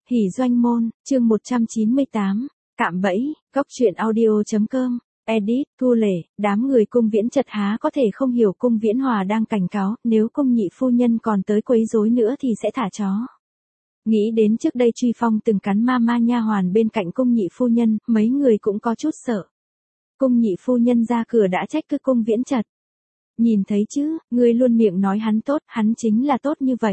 Hỉ doanh môn, chương 198, cạm bẫy, góc truyện audio.com, edit, Thu Lệ, đám người Cung Viễn Chật há có thể không hiểu Cung Viễn Hòa đang cảnh cáo, nếu Cung nhị phu nhân còn tới quấy rối nữa thì sẽ thả chó. Nghĩ đến trước đây Truy Phong từng cắn ma nha hoàn bên cạnh Cung nhị phu nhân, mấy người cũng có chút sợ. Cung nhị phu nhân ra cửa đã trách cứ Cung Viễn Chật. Nhìn thấy chứ, ngươi luôn miệng nói hắn tốt, hắn chính là tốt như vậy.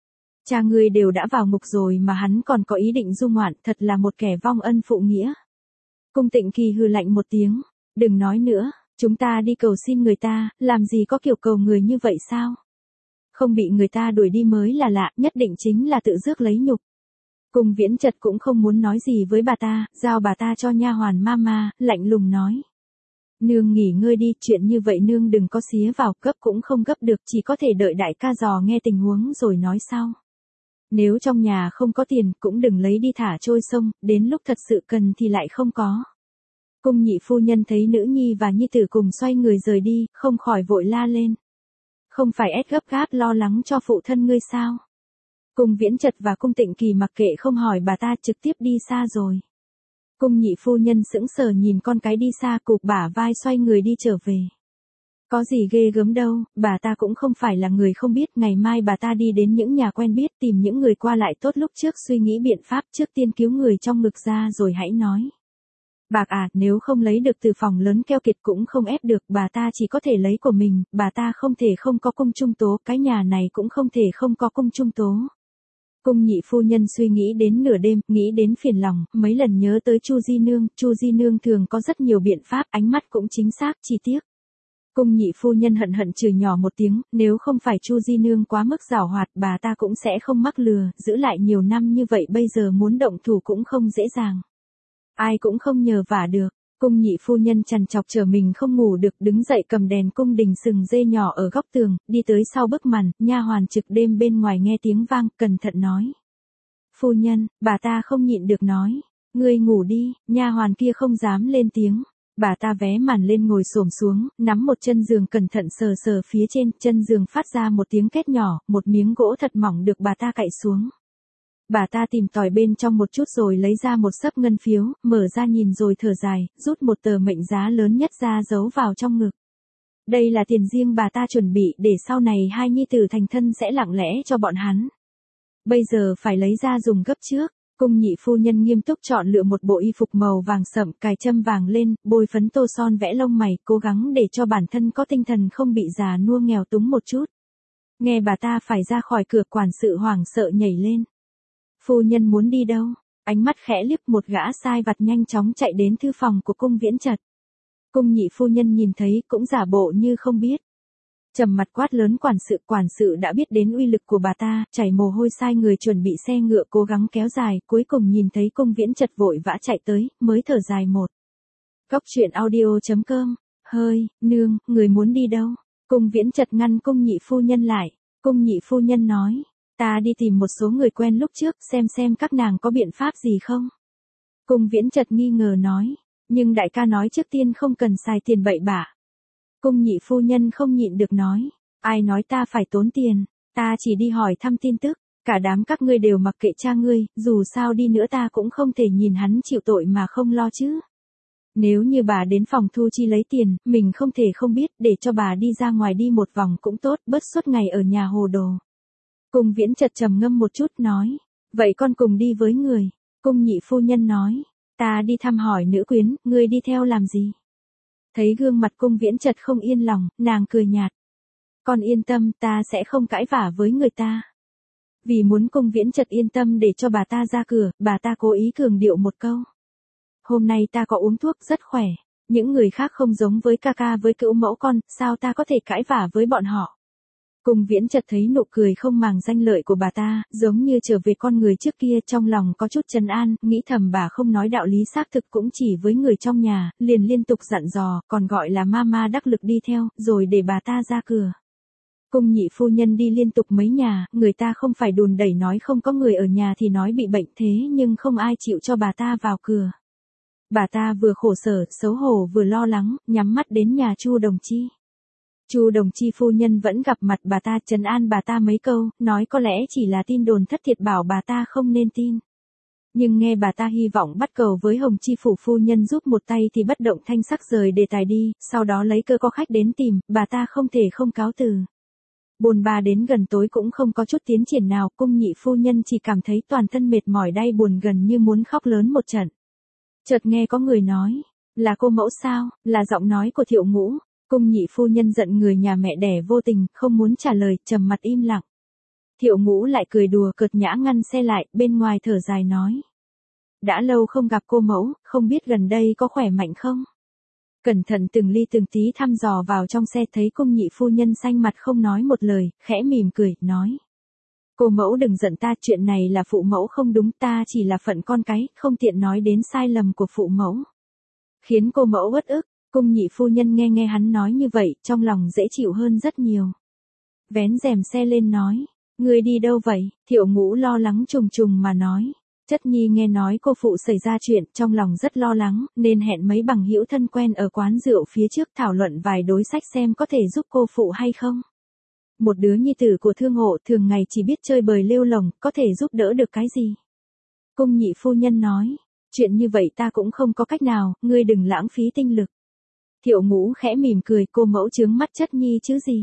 Cha ngươi đều đã vào ngục rồi mà hắn còn có ý định du ngoạn, thật là một kẻ vong ân phụ nghĩa. Cung Tịnh Kỳ hừ lạnh một tiếng, đừng nói nữa, chúng ta đi cầu xin người ta, làm gì có kiểu cầu người như vậy sao? Không bị người ta đuổi đi mới là lạ, nhất định chính là tự rước lấy nhục. Cung Viễn Chật cũng không muốn nói gì với bà ta, giao bà ta cho nha hoàn mama, lạnh lùng nói. Nương nghỉ ngơi đi, chuyện như vậy nương đừng có xía vào, gấp cũng không gấp được, chỉ có thể đợi đại ca dò nghe tình huống rồi nói sau. Nếu trong nhà không có tiền cũng đừng lấy đi thả trôi sông, đến lúc thật sự cần thì lại không có. Cung nhị phu nhân thấy nữ nhi và nhi tử cùng xoay người rời đi, không khỏi vội la lên. Không phải ép gấp gáp lo lắng cho phụ thân ngươi sao? Cung Viễn Chật và Cung Tịnh Kỳ mặc kệ không hỏi bà ta trực tiếp đi xa rồi. Cung nhị phu nhân sững sờ nhìn con cái đi xa cụp bả vai xoay người đi trở về. Có gì ghê gớm đâu, bà ta cũng không phải là người không biết, ngày mai bà ta đi đến những nhà quen biết tìm những người qua lại tốt lúc trước suy nghĩ biện pháp trước tiên cứu người trong ngực ra rồi hãy nói. Bạc à, nếu không lấy được từ phòng lớn keo kiệt cũng không ép được, bà ta chỉ có thể lấy của mình, bà ta không thể không có cung trung tố, cái nhà này cũng không thể không có cung trung tố. Cung nhị phu nhân suy nghĩ đến nửa đêm, nghĩ đến phiền lòng, mấy lần nhớ tới Chu Di Nương thường có rất nhiều biện pháp, ánh mắt cũng chính xác, chi tiết. Cung nhị phu nhân hận hận chửi nhỏ một tiếng, nếu không phải Chu Di Nương quá mức giảo hoạt, bà ta cũng sẽ không mắc lừa, giữ lại nhiều năm như vậy bây giờ muốn động thủ cũng không dễ dàng. Ai cũng không nhờ vả được. Cung nhị phu nhân trằn trọc chờ mình không ngủ được, đứng dậy cầm đèn cung đình sừng dê nhỏ ở góc tường, đi tới sau bức màn, nha hoàn trực đêm bên ngoài nghe tiếng vang, cẩn thận nói. Phu nhân, bà ta không nhịn được nói, ngươi ngủ đi, nha hoàn kia không dám lên tiếng. Bà ta vé màn lên ngồi xổm xuống, nắm một chân giường cẩn thận sờ sờ phía trên, chân giường phát ra một tiếng két nhỏ, một miếng gỗ thật mỏng được bà ta cạy xuống. Bà ta tìm tòi bên trong một chút rồi lấy ra một xấp ngân phiếu, mở ra nhìn rồi thở dài, rút một tờ mệnh giá lớn nhất ra giấu vào trong ngực. Đây là tiền riêng bà ta chuẩn bị để sau này hai nhi tử thành thân sẽ lặng lẽ cho bọn hắn. Bây giờ phải lấy ra dùng gấp trước. Cung nhị phu nhân nghiêm túc chọn lựa một bộ y phục màu vàng sậm, cài châm vàng lên, bôi phấn tô son vẽ lông mày, cố gắng để cho bản thân có tinh thần không bị già nua nghèo túng một chút. Nghe bà ta phải ra khỏi cửa, quản sự hoảng sợ nhảy lên. Phu nhân muốn đi đâu? Ánh mắt khẽ liếc, một gã sai vặt nhanh chóng chạy đến thư phòng của Cung Viễn Chật. Cung nhị phu nhân nhìn thấy cũng giả bộ như không biết. Trầm mặt quát lớn quản sự đã biết đến uy lực của bà ta, chảy mồ hôi sai người chuẩn bị xe ngựa cố gắng kéo dài, cuối cùng nhìn thấy Cung Viễn Chật vội vã chạy tới, mới thở dài một. Góc truyện audio.com, hơi, nương, người muốn đi đâu? Cung Viễn Chật ngăn Cung nhị phu nhân lại, Cung nhị phu nhân nói, ta đi tìm một số người quen lúc trước, xem các nàng có biện pháp gì không? Cung Viễn Chật nghi ngờ nói, nhưng đại ca nói trước tiên không cần xài tiền bậy bạ. Cung nhị phu nhân không nhịn được nói, ai nói ta phải tốn tiền, ta chỉ đi hỏi thăm tin tức, cả đám các ngươi đều mặc kệ cha ngươi, dù sao đi nữa ta cũng không thể nhìn hắn chịu tội mà không lo chứ. Nếu như bà đến phòng thu chi lấy tiền, mình không thể không biết, để cho bà đi ra ngoài đi một vòng cũng tốt, bớt suốt ngày ở nhà hồ đồ. Cung Viễn Chật trầm ngâm một chút nói, vậy con cùng đi với người. Cung nhị phu nhân nói, ta đi thăm hỏi nữ quyến, ngươi đi theo làm gì? Thấy gương mặt Cung Viễn Chật không yên lòng, nàng cười nhạt. Con yên tâm, ta sẽ không cãi vả với người ta. Vì muốn Cung Viễn Chật yên tâm để cho bà ta ra cửa, bà ta cố ý cường điệu một câu. Hôm nay ta có uống thuốc rất khỏe, những người khác không giống với ca ca với cữu mẫu con, sao ta có thể cãi vả với bọn họ? Cung Viễn Chật thấy nụ cười không màng danh lợi của bà ta, giống như trở về con người trước kia, trong lòng có chút trấn an, nghĩ thầm bà không nói đạo lý xác thực cũng chỉ với người trong nhà, liền liên tục dặn dò, còn gọi là mama đắc lực đi theo, rồi để bà ta ra cửa. Cung nhị phu nhân đi liên tục mấy nhà, người ta không phải đùn đẩy nói không có người ở nhà thì nói bị bệnh thế nhưng không ai chịu cho bà ta vào cửa. Bà ta vừa khổ sở, xấu hổ vừa lo lắng, nhắm mắt đến nhà Chu Đồng Chi. Chu Đồng Chi phu nhân vẫn gặp mặt bà ta, trấn an bà ta mấy câu, nói có lẽ chỉ là tin đồn thất thiệt bảo bà ta không nên tin. Nhưng nghe bà ta hy vọng bắt cầu với Hồng Chi Phủ phu nhân giúp một tay thì bất động thanh sắc rời đề tài đi, sau đó lấy cơ có khách đến tìm, bà ta không thể không cáo từ. Bôn ba đến gần tối cũng không có chút tiến triển nào, cung nhị phu nhân chỉ cảm thấy toàn thân mệt mỏi đay buồn gần như muốn khóc lớn một trận. Chợt nghe có người nói, là cô mẫu sao, là giọng nói của Thiệu Ngũ. Cung nhị phu nhân giận người nhà mẹ đẻ vô tình, không muốn trả lời, trầm mặt im lặng. Thiệu Ngũ lại cười đùa cợt nhã ngăn xe lại, bên ngoài thở dài nói. Đã lâu không gặp cô mẫu, không biết gần đây có khỏe mạnh không? Cẩn thận từng ly từng tí thăm dò vào trong xe thấy cung nhị phu nhân xanh mặt không nói một lời, khẽ mỉm cười, nói. Cô mẫu đừng giận ta, chuyện này là phụ mẫu không đúng, ta chỉ là phận con cái, không tiện nói đến sai lầm của phụ mẫu. Khiến cô mẫu uất ức, cung nhị phu nhân nghe hắn nói như vậy, trong lòng dễ chịu hơn rất nhiều. Vén rèm xe lên nói, người đi đâu vậy? Thiệu Ngũ lo lắng trùng trùng mà nói. Chất nhi nghe nói cô phụ xảy ra chuyện, trong lòng rất lo lắng, nên hẹn mấy bằng hữu thân quen ở quán rượu phía trước thảo luận vài đối sách xem có thể giúp cô phụ hay không. Một đứa nhi tử của thương hộ thường ngày chỉ biết chơi bời lêu lồng, có thể giúp đỡ được cái gì? Cung nhị phu nhân nói, chuyện như vậy ta cũng không có cách nào, ngươi đừng lãng phí tinh lực. Thiệu Ngũ khẽ mỉm cười, cô mẫu chướng mắt chất nhi chứ gì.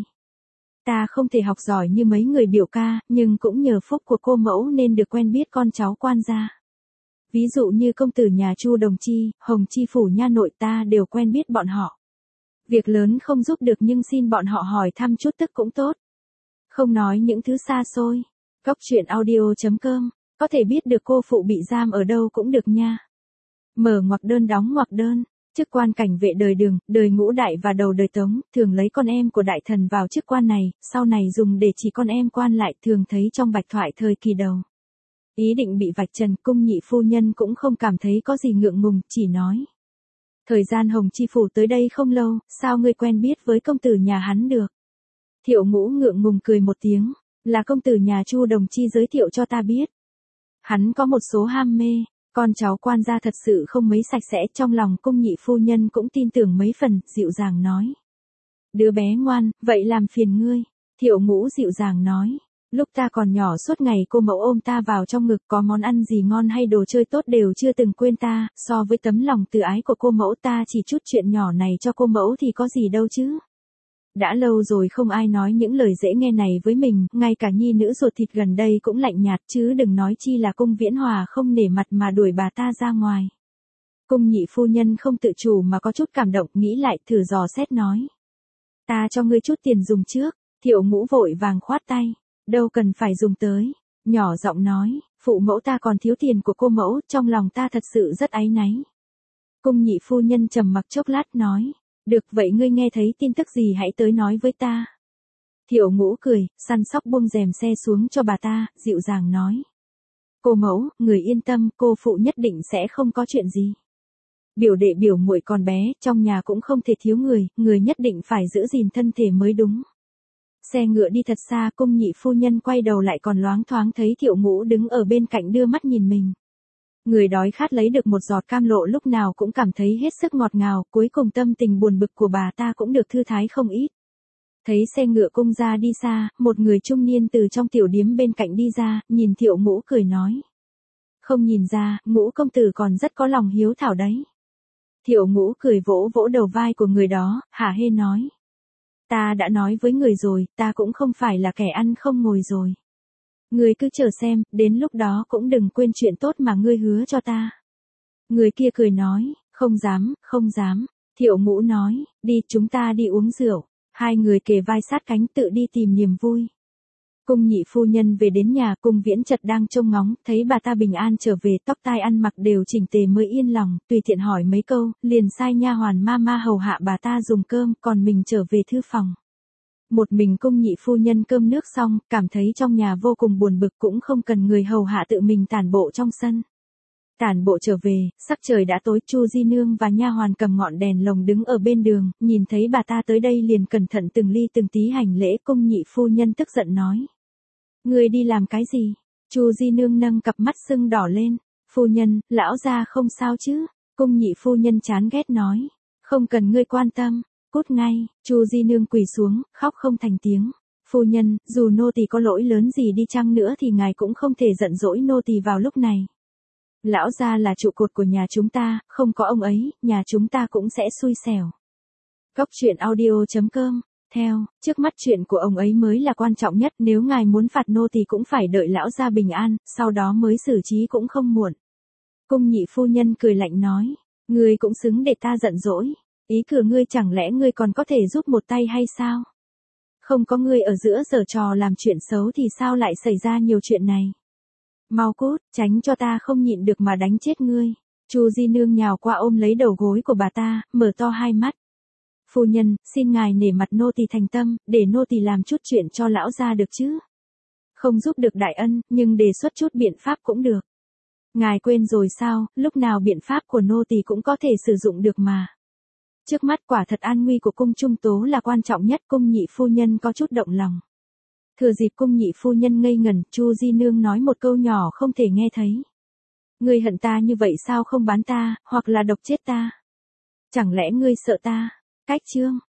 Ta không thể học giỏi như mấy người biểu ca, nhưng cũng nhờ phúc của cô mẫu nên được quen biết con cháu quan gia. Ví dụ như công tử nhà Chu Đồng Chi, Hồng Chi Phủ nha nội ta đều quen biết bọn họ. Việc lớn không giúp được nhưng xin bọn họ hỏi thăm chút tức cũng tốt. Không nói những thứ xa xôi. Cóc truyện audio.com, có thể biết được cô phụ bị giam ở đâu cũng được nha. Mở ngoặc đơn đóng ngoặc đơn. Chức quan cảnh vệ đời Đường, đời Ngũ Đại và đầu đời Tống, thường lấy con em của đại thần vào chức quan này, sau này dùng để chỉ con em quan lại, thường thấy trong bạch thoại thời kỳ đầu. Ý định bị vạch trần, cung nhị phu nhân cũng không cảm thấy có gì ngượng ngùng, chỉ nói. Thời gian Hồng Chi Phủ tới đây không lâu, sao ngươi quen biết với công tử nhà hắn được? Thiệu Ngũ ngượng ngùng cười một tiếng, là công tử nhà Chu Đồng Chi giới thiệu cho ta biết. Hắn có một số ham mê. Con cháu quan gia thật sự không mấy sạch sẽ, trong lòng cung nhị phu nhân cũng tin tưởng mấy phần, dịu dàng nói. Đứa bé ngoan, vậy làm phiền ngươi. Thiệu Ngũ dịu dàng nói. Lúc ta còn nhỏ suốt ngày cô mẫu ôm ta vào trong ngực, có món ăn gì ngon hay đồ chơi tốt đều chưa từng quên ta, so với tấm lòng từ ái của cô mẫu ta chỉ chút chuyện nhỏ này cho cô mẫu thì có gì đâu chứ. Đã lâu rồi không ai nói những lời dễ nghe này với mình, ngay cả nhi nữ ruột thịt gần đây cũng lạnh nhạt chứ đừng nói chi là cung Viễn Hòa không nể mặt mà đuổi bà ta ra ngoài. Cung nhị phu nhân không tự chủ mà có chút cảm động, nghĩ lại thử dò xét nói. Ta cho ngươi chút tiền dùng trước. Thiệu Ngũ vội vàng khoát tay. Đâu cần phải dùng tới. Nhỏ giọng nói, phụ mẫu ta còn thiếu tiền của cô mẫu, trong lòng ta thật sự rất áy náy. Cung nhị phu nhân trầm mặc chốc lát nói. Được vậy ngươi nghe thấy tin tức gì hãy tới nói với ta. Thiệu Ngũ cười, săn sóc buông rèm xe xuống cho bà ta, dịu dàng nói. Cô mẫu, người yên tâm, cô phụ nhất định sẽ không có chuyện gì. Biểu đệ biểu muội còn bé, trong nhà cũng không thể thiếu người nhất định phải giữ gìn thân thể mới đúng. Xe ngựa đi thật xa, cung nhị phu nhân quay đầu lại còn loáng thoáng thấy Thiệu Ngũ đứng ở bên cạnh đưa mắt nhìn mình. Người đói khát lấy được một giọt cam lộ lúc nào cũng cảm thấy hết sức ngọt ngào, cuối cùng tâm tình buồn bực của bà ta cũng được thư thái không ít. Thấy xe ngựa cung ra đi xa, một người trung niên từ trong tiểu điếm bên cạnh đi ra, nhìn Thiệu Ngũ cười nói. Không nhìn ra, Ngũ công tử còn rất có lòng hiếu thảo đấy. Thiệu Ngũ cười vỗ vỗ đầu vai của người đó, hả hê nói. Ta đã nói với người rồi, ta cũng không phải là kẻ ăn không ngồi rồi. Ngươi cứ chờ xem, đến lúc đó cũng đừng quên chuyện tốt mà ngươi hứa cho ta. Người kia cười nói, không dám, không dám. Thiệu Ngũ nói, đi chúng ta đi uống rượu. Hai người kề vai sát cánh tự đi tìm niềm vui. Cung nhị phu nhân về đến nhà, cung Viễn Chật đang trông ngóng, thấy bà ta bình an trở về, tóc tai ăn mặc đều chỉnh tề mới yên lòng, tùy tiện hỏi mấy câu, liền sai nha hoàn ma hầu hạ bà ta dùng cơm, còn mình trở về thư phòng. Một mình cung nhị phu nhân cơm nước xong, cảm thấy trong nhà vô cùng buồn bực, cũng không cần người hầu hạ tự mình tản bộ trong sân. Tản bộ trở về, sắc trời đã tối, Chu Di Nương và nha hoàn cầm ngọn đèn lồng đứng ở bên đường, nhìn thấy bà ta tới đây liền cẩn thận từng ly từng tí hành lễ. Cung nhị phu nhân tức giận nói. Người đi làm cái gì? Chu Di Nương nâng cặp mắt sưng đỏ lên. Phu nhân, lão gia không sao chứ? Cung nhị phu nhân chán ghét nói. Không cần ngươi quan tâm, cút ngay. Chu Di Nương quỳ xuống, khóc không thành tiếng. Phu nhân, dù nô tỳ có lỗi lớn gì đi chăng nữa thì ngài cũng không thể giận dỗi nô tỳ vào lúc này. Lão gia là trụ cột của nhà chúng ta, không có ông ấy, nhà chúng ta cũng sẽ xui xẻo. Góc truyện audio.com. Theo, trước mắt chuyện của ông ấy mới là quan trọng nhất, nếu ngài muốn phạt nô thì cũng phải đợi lão gia bình an, sau đó mới xử trí cũng không muộn. Cung nhị phu nhân cười lạnh nói, ngươi cũng xứng để ta giận dỗi, ý cửa ngươi chẳng lẽ ngươi còn có thể giúp một tay hay sao? Không có ngươi ở giữa giở trò làm chuyện xấu thì sao lại xảy ra nhiều chuyện này? Mau cút, tránh cho ta không nhịn được mà đánh chết ngươi. Chu Di Nương nhào qua ôm lấy đầu gối của bà ta, mở to hai mắt. Phu nhân, xin ngài nể mặt nô tỳ thành tâm, để nô tỳ làm chút chuyện cho lão gia được chứ. Không giúp được đại ân, nhưng đề xuất chút biện pháp cũng được. Ngài quên rồi sao, lúc nào biện pháp của nô tỳ cũng có thể sử dụng được mà. Trước mắt quả thật an nguy của cung Trung Tố là quan trọng nhất, cung nhị phu nhân có chút động lòng. Thừa dịp cung nhị phu nhân ngây ngẩn, Chu Di Nương nói một câu nhỏ không thể nghe thấy. Ngươi hận ta như vậy sao không bán ta, hoặc là độc chết ta? Chẳng lẽ ngươi sợ ta? Cách chương.